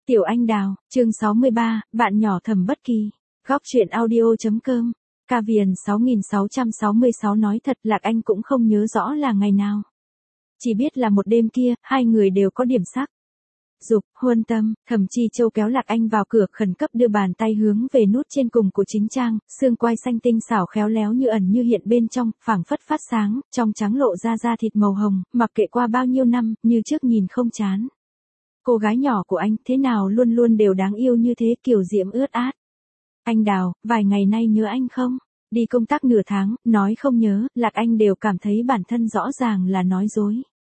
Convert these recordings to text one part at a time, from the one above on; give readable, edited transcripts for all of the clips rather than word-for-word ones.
Tiểu Anh Đào, chương 63, bạn nhỏ thầm bất kỳ. Góc truyện audio.com. Cavian 6666 nói thật Lạc Anh cũng không nhớ rõ là ngày nào. Chỉ biết là một đêm kia, hai người đều có điểm sắc. Dục, huân tâm, Thẩm Chi Châu kéo Lạc Anh vào cửa khẩn cấp đưa bàn tay hướng về nút trên cùng của chính trang, xương quai xanh tinh xảo khéo léo như ẩn như hiện bên trong, phảng phất phát sáng, trong trắng lộ ra da thịt màu hồng, mặc kệ qua bao nhiêu năm, như trước nhìn không chán. Cô gái nhỏ của anh thế nào luôn luôn đều đáng yêu như thế, kiều diễm ướt át. Anh Đào, vài ngày nay nhớ anh không? Đi công tác nửa tháng, nói không nhớ, Lạc Anh đều cảm thấy bản thân rõ ràng là nói dối.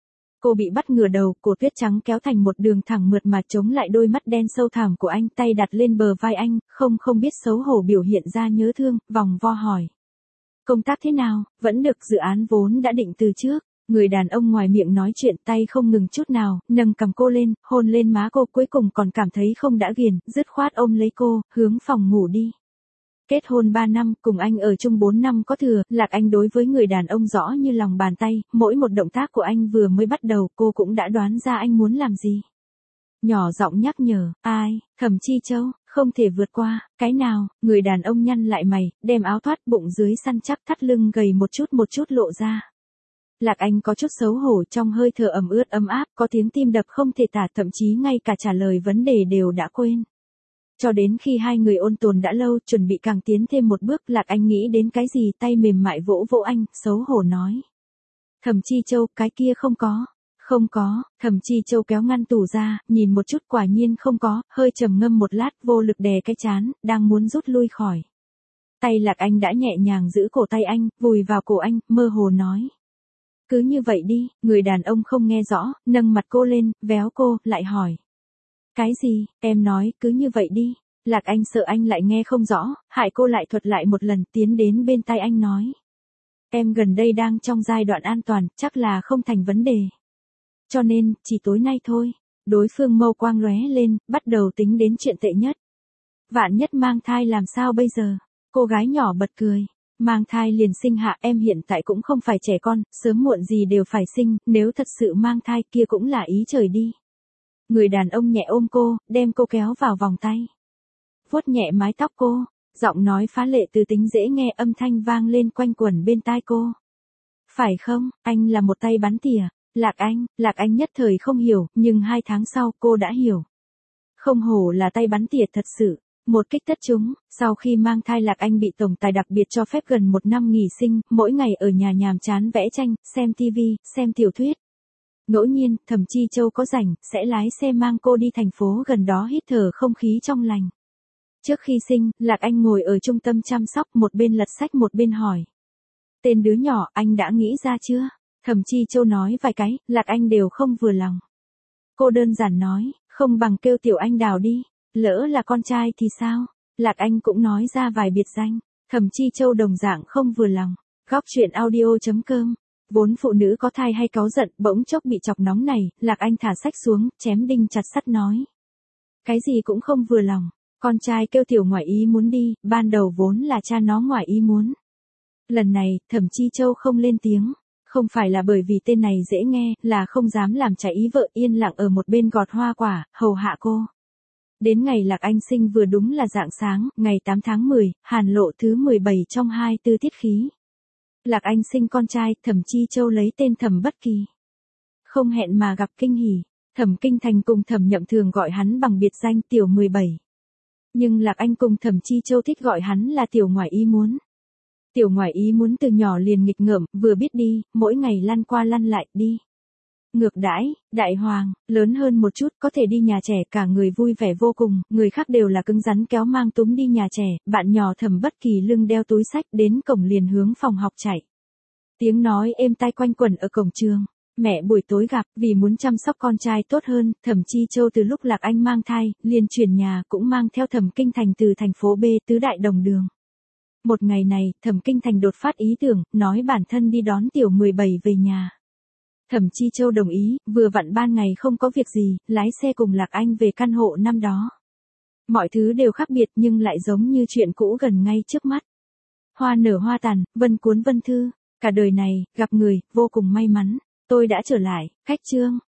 Cô bị bắt ngửa đầu, cổ tuyết trắng kéo thành một đường thẳng mượt mà chống lại đôi mắt đen sâu thẳm của anh, tay đặt lên bờ vai anh, không biết xấu hổ biểu hiện ra nhớ thương, vòng vo hỏi. Công tác thế nào, vẫn được, dự án vốn đã định từ trước. Người đàn ông ngoài miệng nói chuyện, tay không ngừng chút nào, nâng cầm cô lên, hôn lên má cô, cuối cùng còn cảm thấy không đã ghiền, dứt khoát ôm lấy cô, hướng phòng ngủ đi. Kết hôn 3 năm, cùng anh ở chung 4 năm có thừa, Lạc Anh đối với người đàn ông rõ như lòng bàn tay, mỗi một động tác của anh vừa mới bắt đầu, cô cũng đã đoán ra anh muốn làm gì. Nhỏ giọng nhắc nhở, ai, Thẩm Chi Châu, không thể vượt qua, cái nào, người đàn ông nhăn lại mày, đem áo thoát bụng dưới săn chắc thắt lưng gầy một chút lộ ra. Lạc Anh có chút xấu hổ, trong hơi thở ẩm ướt ấm áp, có tiếng tim đập không thể tả, thậm chí ngay cả trả lời vấn đề đều đã quên. Cho đến khi hai người ôn tồn đã lâu, chuẩn bị càng tiến thêm một bước, Lạc Anh nghĩ đến cái gì, tay mềm mại vỗ vỗ anh, xấu hổ nói. Thẩm Chi Châu, cái kia không có. Không có, Thẩm Chi Châu kéo ngăn tủ ra, nhìn một chút, quả nhiên không có, hơi trầm ngâm một lát, vô lực đè cái trán, đang muốn rút lui khỏi. Tay Lạc Anh đã nhẹ nhàng giữ cổ tay anh, vùi vào cổ anh, mơ hồ nói. Cứ như vậy đi, người đàn ông không nghe rõ, nâng mặt cô lên, véo cô, lại hỏi. Cái gì, em nói, cứ như vậy đi. Lạc Anh sợ anh lại nghe không rõ, hại cô lại thuật lại một lần, tiến đến bên tai anh nói. Em gần đây đang trong giai đoạn an toàn, chắc là không thành vấn đề. Cho nên, chỉ tối nay thôi. Đối phương mâu quang lóe lên, bắt đầu tính đến chuyện tệ nhất. Vạn nhất mang thai làm sao bây giờ? Cô gái nhỏ bật cười. Mang thai liền sinh hạ, em hiện tại cũng không phải trẻ con, sớm muộn gì đều phải sinh, nếu thật sự mang thai kia cũng là ý trời đi. Người đàn ông nhẹ ôm cô, đem cô kéo vào vòng tay. Vuốt nhẹ mái tóc cô, giọng nói phá lệ từ tính dễ nghe, âm thanh vang lên quanh quẩn bên tai cô. Phải không, anh là một tay bắn tỉa. Lạc Anh nhất thời không hiểu, nhưng 2 tháng sau cô đã hiểu. Không hổ là tay bắn tỉa thật sự. Một kích tất trúng, sau khi mang thai Lạc Anh bị tổng tài đặc biệt cho phép gần 1 năm nghỉ sinh, mỗi ngày ở nhà nhàm chán vẽ tranh, xem tivi, xem tiểu thuyết. Ngẫu nhiên, Thẩm Chi Châu có rảnh, sẽ lái xe mang cô đi thành phố gần đó hít thở không khí trong lành. Trước khi sinh, Lạc Anh ngồi ở trung tâm chăm sóc, một bên lật sách một bên hỏi. Tên đứa nhỏ, anh đã nghĩ ra chưa? Thẩm Chi Châu nói vài cái, Lạc Anh đều không vừa lòng. Cô đơn giản nói, không bằng kêu Tiểu Anh Đào đi. Lỡ là con trai thì sao? Lạc Anh cũng nói ra vài biệt danh. Thẩm Chi Châu đồng dạng không vừa lòng. Góc truyện audio.com. Vốn phụ nữ có thai hay cáu giận, bỗng chốc bị chọc nóng này, Lạc Anh thả sách xuống, chém đinh chặt sắt nói. Cái gì cũng không vừa lòng. Con trai kêu Tiểu ngoại ý muốn đi, ban đầu vốn là cha nó ngoại ý muốn. Lần này, Thẩm Chi Châu không lên tiếng. Không phải là bởi vì tên này dễ nghe, là không dám làm trái ý vợ, yên lặng ở một bên gọt hoa quả, hầu hạ cô. Đến ngày Lạc Anh sinh vừa đúng là rạng sáng, ngày 8 tháng 10, hàn lộ thứ 17 trong 24 tiết khí. Lạc Anh sinh con trai, Thẩm Chi Châu lấy tên Thẩm Bất Kỳ. Không hẹn mà gặp kinh hỉ, Thẩm Kinh Thành cùng Thẩm Nhậm thường gọi hắn bằng biệt danh Tiểu 17. Nhưng Lạc Anh cùng Thẩm Chi Châu thích gọi hắn là Tiểu ngoại ý muốn. Tiểu ngoại ý muốn từ nhỏ liền nghịch ngợm, vừa biết đi, mỗi ngày lăn qua lăn lại, đi. Ngược đãi, đại hoàng, lớn hơn một chút, có thể đi nhà trẻ, cả người vui vẻ vô cùng, người khác đều là cứng rắn kéo mang túm đi nhà trẻ, bạn nhỏ Thẩm Bất Kỳ lưng đeo túi sách đến cổng liền hướng phòng học chạy. Tiếng nói êm tai quanh quẩn ở cổng trường. Mẹ buổi tối gặp, vì muốn chăm sóc con trai tốt hơn, Thẩm Chi Châu từ lúc Lạc Anh mang thai, liền chuyển nhà, cũng mang theo Thẩm Kinh Thành từ thành phố B tứ đại đồng đường. Một ngày này, Thẩm Kinh Thành đột phát ý tưởng, nói bản thân đi đón Tiểu 17 về nhà. Thẩm Chi Châu đồng ý, vừa vặn ban ngày không có việc gì, lái xe cùng Lạc Anh về căn hộ năm đó. Mọi thứ đều khác biệt nhưng lại giống như chuyện cũ gần ngay trước mắt. Hoa nở hoa tàn, vân cuốn vân thư, cả đời này, gặp người, vô cùng may mắn. Tôi đã trở lại, khách chương.